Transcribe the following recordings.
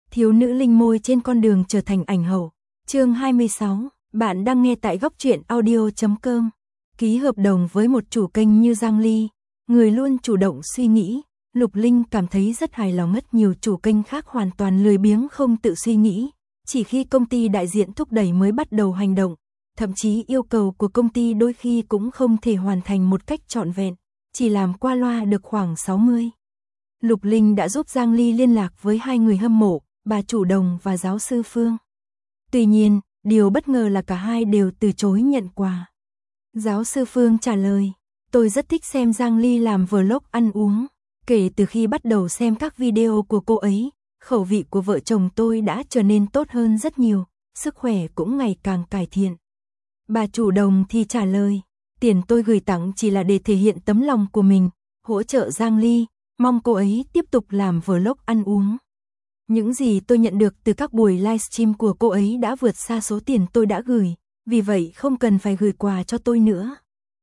Thiếu nữ linh môi trên con đường trở thành ảnh hậu. Chương 26, bạn đang nghe tại góc truyện audio.com. Ký hợp đồng với một chủ kênh như Giang Ly, người luôn chủ động suy nghĩ, Lục Linh cảm thấy rất hài lòng. Rất nhiều chủ kênh khác hoàn toàn lười biếng không tự suy nghĩ, chỉ khi công ty đại diện thúc đẩy mới bắt đầu hành động, thậm chí yêu cầu của công ty đôi khi cũng không thể hoàn thành một cách trọn vẹn, chỉ làm qua loa được khoảng 60. Lục Linh đã giúp Giang Ly liên lạc với hai người hâm mộ, bà chủ Đồng và giáo sư Phương. Tuy nhiên, điều bất ngờ là cả hai đều từ chối nhận quà. Giáo sư Phương trả lời, tôi rất thích xem Giang Ly làm vlog ăn uống. Kể từ khi bắt đầu xem các video của cô ấy, khẩu vị của vợ chồng tôi đã trở nên tốt hơn rất nhiều, sức khỏe cũng ngày càng cải thiện. Bà chủ Đồng thì trả lời, tiền tôi gửi tặng chỉ là để thể hiện tấm lòng của mình, hỗ trợ Giang Ly, mong cô ấy tiếp tục làm vlog ăn uống. Những gì tôi nhận được từ các buổi livestream của cô ấy đã vượt xa số tiền tôi đã gửi, vì vậy không cần phải gửi quà cho tôi nữa.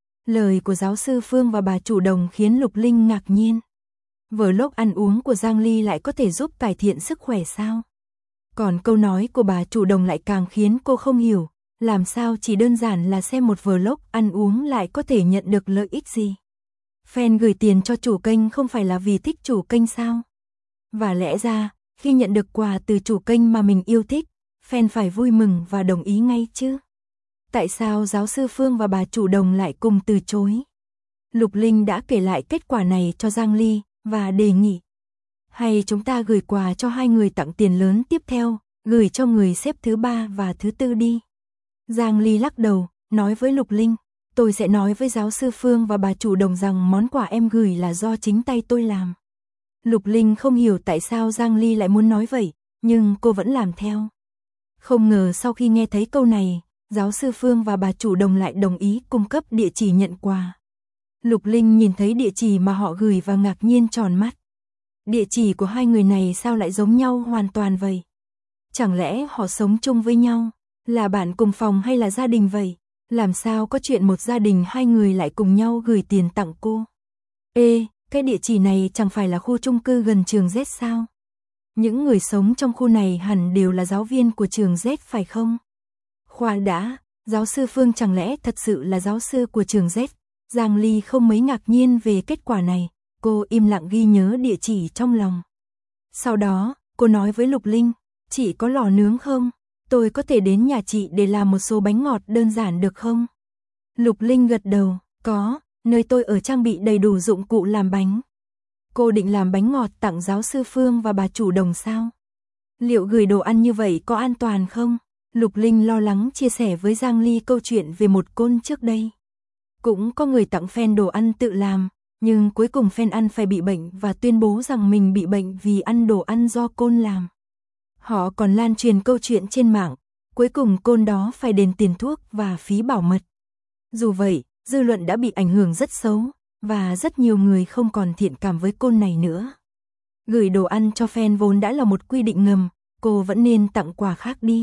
Lời của giáo sư Phương và bà chủ Đồng khiến Lục Linh ngạc nhiên. Vlog ăn uống của Giang Ly lại có thể giúp cải thiện sức khỏe sao? Còn câu nói của bà chủ Đồng lại càng khiến cô không hiểu, làm sao chỉ đơn giản là xem một vlog ăn uống lại có thể nhận được lợi ích gì? Fan gửi tiền cho chủ kênh không phải là vì thích chủ kênh sao? Và lẽ ra, khi nhận được quà từ chủ kênh mà mình yêu thích, fan phải vui mừng và đồng ý ngay chứ. Tại sao giáo sư Phương và bà chủ Đồng lại cùng từ chối? Lục Linh đã kể lại kết quả này cho Giang Ly và đề nghị, hay chúng ta gửi quà cho hai người tặng tiền lớn tiếp theo, gửi cho người xếp thứ 3 và thứ 4 đi. Giang Ly lắc đầu, nói với Lục Linh, tôi sẽ nói với giáo sư Phương và bà chủ Đồng rằng món quà em gửi là do chính tay tôi làm. Lục Linh không hiểu tại sao Giang Ly lại muốn nói vậy, nhưng cô vẫn làm theo. Không ngờ sau khi nghe thấy câu này, giáo sư Phương và bà chủ Đồng lại đồng ý cung cấp địa chỉ nhận quà. Lục Linh nhìn thấy địa chỉ mà họ gửi và ngạc nhiên tròn mắt. Địa chỉ của hai người này sao lại giống nhau hoàn toàn vậy? Chẳng lẽ họ sống chung với nhau, là bạn cùng phòng hay là gia đình vậy? Làm sao có chuyện một gia đình hai người lại cùng nhau gửi tiền tặng cô? Ê, cái địa chỉ này chẳng phải là khu chung cư gần trường Z sao? Những người sống trong khu này hẳn đều là giáo viên của trường Z phải không? Khoan đã, giáo sư Phương chẳng lẽ thật sự là giáo sư của trường Z? Giang Ly không mấy ngạc nhiên về kết quả này, cô im lặng ghi nhớ địa chỉ trong lòng. Sau đó, cô nói với Lục Linh, chị có lò nướng không? Tôi có thể đến nhà chị để làm một số bánh ngọt đơn giản được không? Lục Linh gật đầu, có, nơi tôi ở trang bị đầy đủ dụng cụ làm bánh. Cô định làm bánh ngọt tặng giáo sư Phương và bà chủ Đồng sao? Liệu gửi đồ ăn như vậy có an toàn không? Lục Linh lo lắng chia sẻ với Giang Ly câu chuyện về một côn trước đây. Cũng có người tặng fan đồ ăn tự làm, nhưng cuối cùng fan ăn phải bị bệnh và tuyên bố rằng mình bị bệnh vì ăn đồ ăn do côn làm. Họ còn lan truyền câu chuyện trên mạng, cuối cùng côn đó phải đền tiền thuốc và phí bảo mật. Dù vậy, dư luận đã bị ảnh hưởng rất xấu, và rất nhiều người không còn thiện cảm với côn này nữa. Gửi đồ ăn cho fan vốn đã là một quy định ngầm, cô vẫn nên tặng quà khác đi.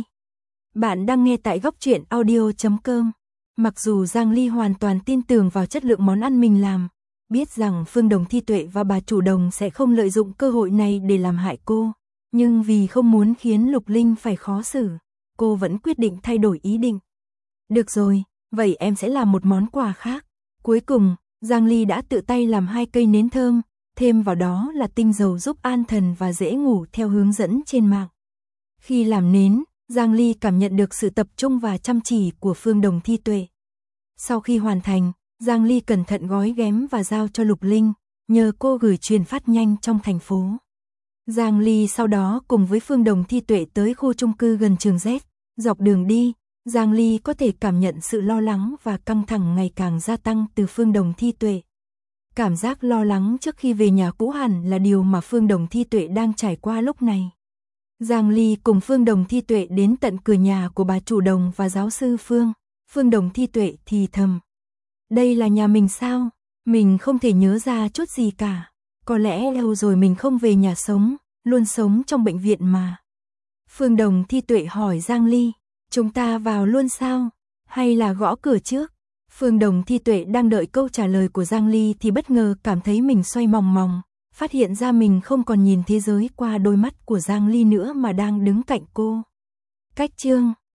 Bạn đang nghe tại góc truyện audio.com. Mặc dù Giang Ly hoàn toàn tin tưởng vào chất lượng món ăn mình làm, biết rằng Phương Đồng Thi Tuệ và bà chủ Đồng sẽ không lợi dụng cơ hội này để làm hại cô, nhưng vì không muốn khiến Lục Linh phải khó xử, cô vẫn quyết định thay đổi ý định. Được rồi, vậy em sẽ làm một món quà khác. Cuối cùng, Giang Ly đã tự tay làm 2 cây nến thơm, thêm vào đó là tinh dầu giúp an thần và dễ ngủ theo hướng dẫn trên mạng. Khi làm nến, Giang Ly cảm nhận được sự tập trung và chăm chỉ của Phương Đồng Thi Tuệ. Sau khi hoàn thành, Giang Ly cẩn thận gói ghém và giao cho Lục Linh, nhờ cô gửi truyền phát nhanh trong thành phố. Giang Ly sau đó cùng với Phương Đồng Thi Tuệ tới khu chung cư gần trường Z. Dọc đường đi, Giang Ly có thể cảm nhận sự lo lắng và căng thẳng ngày càng gia tăng từ Phương Đồng Thi Tuệ. Cảm giác lo lắng trước khi về nhà cũ hẳn là điều mà Phương Đồng Thi Tuệ đang trải qua lúc này. Giang Ly cùng Phương Đồng Thi Tuệ đến tận cửa nhà của bà chủ Đồng và giáo sư Phương. Phương Đồng Thi Tuệ thì thầm, đây là nhà mình sao? Mình không thể nhớ ra chút gì cả. Có lẽ lâu rồi mình không về nhà sống, luôn sống trong bệnh viện mà. Phương Đồng Thi Tuệ hỏi Giang Ly, chúng ta vào luôn sao? Hay là gõ cửa trước? Phương Đồng Thi Tuệ đang đợi câu trả lời của Giang Ly thì bất ngờ cảm thấy mình xoay mòng mòng. phát hiện ra mình không còn nhìn thế giới qua đôi mắt của Giang Ly nữa mà đang đứng cạnh cô. Cách chương